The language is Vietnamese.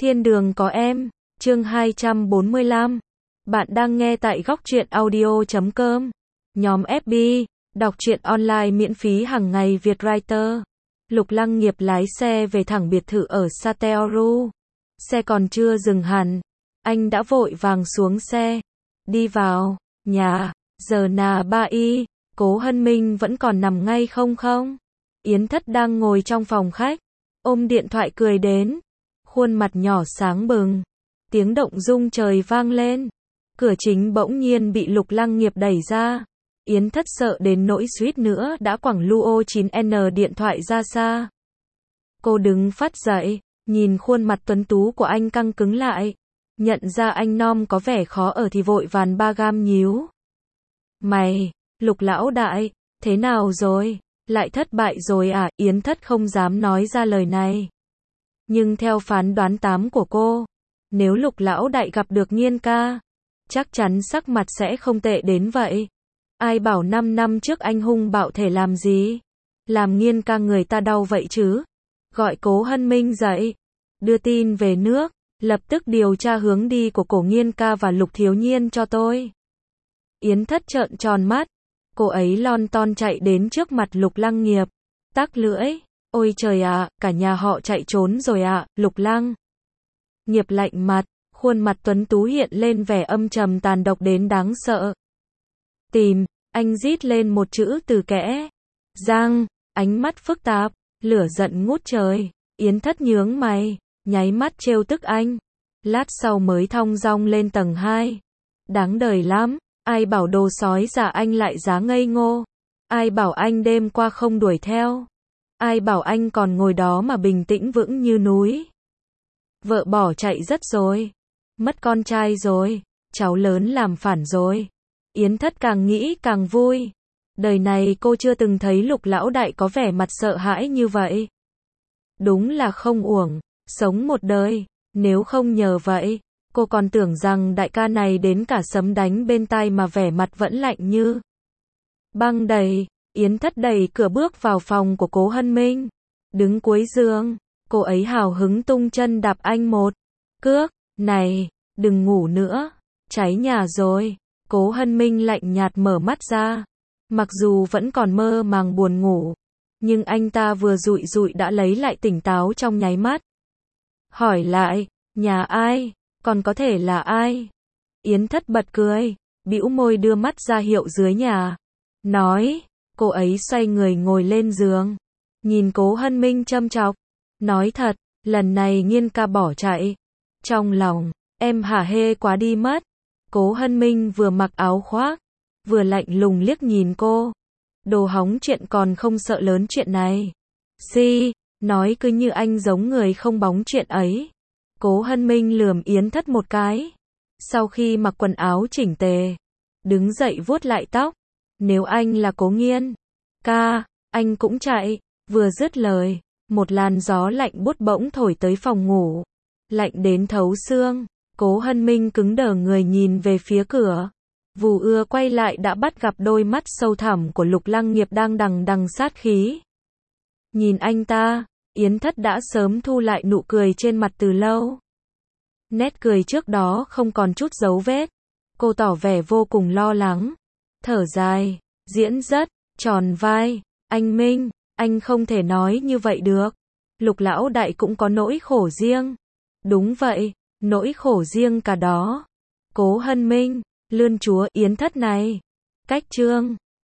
Thiên đường có em, chương 245. Bạn đang nghe tại góc truyện audio.com. Nhóm FB, đọc truyện online miễn phí hàng ngày Việt Writer. Lục Lăng Nghiệp lái xe về thẳng biệt thự ở Sateoru. Xe còn chưa dừng hẳn, anh đã vội vàng xuống xe. Đi vào nhà, giờ nà ba y, Cố Hân Minh vẫn còn nằm ngay không? Yến Thất đang ngồi trong phòng khách, ôm điện thoại cười đến, khuôn mặt nhỏ sáng bừng. Tiếng động rung trời vang lên, cửa chính bỗng nhiên bị Lục Lăng Nghiệp đẩy ra. Yến Thất sợ đến nỗi suýt nữa đã quẳng Luo 9N điện thoại ra xa. Cô đứng phát dậy, nhìn khuôn mặt tuấn tú của anh căng cứng lại, nhận ra anh nom có vẻ khó ở thì vội vàn ba gam nhíu mày. Lục lão đại, thế nào rồi? Lại thất bại rồi à? Yến Thất không dám nói ra lời này. Nhưng theo phán đoán của cô, nếu Lục lão đại gặp được Nghiên ca, chắc chắn sắc mặt sẽ không tệ đến vậy. Ai bảo 5 năm trước anh hung bạo thể làm gì? Làm Nghiên ca người ta đau vậy chứ? Gọi Cố Hân Minh dậy, đưa tin về nước, lập tức điều tra hướng đi của Cổ Nghiên ca và Lục Thiếu Nhiên cho tôi. Yến Thất trợn tròn mắt, cô ấy lon ton chạy đến trước mặt Lục Lăng Nghiệp, tắc lưỡi, ôi trời ạ, cả nhà họ chạy trốn rồi ạ. Lục Lăng Nghiệp lạnh mặt, khuôn mặt tuấn tú hiện lên vẻ âm trầm tàn độc đến đáng sợ. Tìm, anh rít lên một chữ từ kẽ răng, ánh mắt phức tạp, lửa giận ngút trời. Yến Thất nhướng mày, nháy mắt trêu tức anh, lát sau mới thong dong lên tầng 2. Đáng đời lắm, ai bảo đồ sói già anh lại giá ngây ngô, ai bảo anh đêm qua không đuổi theo, ai bảo anh còn ngồi đó mà bình tĩnh vững như núi. Vợ bỏ chạy rất rồi, mất con trai rồi, cháu lớn làm phản rồi. Yến Thất càng nghĩ càng vui. Đời này cô chưa từng thấy Lục lão đại có vẻ mặt sợ hãi như vậy. Đúng là không uổng sống một đời. Nếu không nhờ vậy, cô còn tưởng rằng đại ca này đến cả sấm đánh bên tai mà vẻ mặt vẫn lạnh như băng đầy. Yến Thất đẩy cửa bước vào phòng của Cố Hân Minh, đứng cuối giường, cô ấy hào hứng tung chân đạp anh một cước. Này, đừng ngủ nữa, cháy nhà rồi. Cố Hân Minh lạnh nhạt mở mắt ra, mặc dù vẫn còn mơ màng buồn ngủ, nhưng anh ta vừa dụi dụi đã lấy lại tỉnh táo trong nháy mắt. Hỏi lại, nhà ai? Còn có thể là ai? Yến Thất bật cười, bĩu môi đưa mắt ra hiệu dưới nhà. Nói, cô ấy xoay người ngồi lên giường, nhìn Cố Hân Minh châm chọc. Nói thật, lần này Nghiên ca bỏ chạy. Trong lòng, em hả hê quá đi mất. Cố Hân Minh vừa mặc áo khoác, vừa lạnh lùng liếc nhìn cô. Đồ hóng chuyện còn không sợ lớn chuyện này. Nói cứ như anh giống người không bóng chuyện ấy. Cố Hân Minh lườm Yến Thất một cái. Sau khi mặc quần áo chỉnh tề, đứng dậy vuốt lại tóc. Nếu anh là Cố Nghiên ca, anh cũng chạy. Vừa dứt lời, một làn gió lạnh buốt bỗng thổi tới phòng ngủ, lạnh đến thấu xương. Cố Hân Minh cứng đờ người nhìn về phía cửa. Vù ưa quay lại đã bắt gặp đôi mắt sâu thẳm của Lục Lăng Nghiệp đang đằng đằng sát khí. Nhìn anh ta, Yến Thất đã sớm thu lại nụ cười trên mặt từ lâu. Nét cười trước đó không còn chút dấu vết. Cô tỏ vẻ vô cùng lo lắng, thở dài, diễn rất tròn vai. Anh Minh, anh không thể nói như vậy được. Lục lão đại cũng có nỗi khổ riêng. Đúng vậy, nỗi khổ riêng cả đó. Cố Hân Minh, lươn chúa Yến Thất này. Cách chương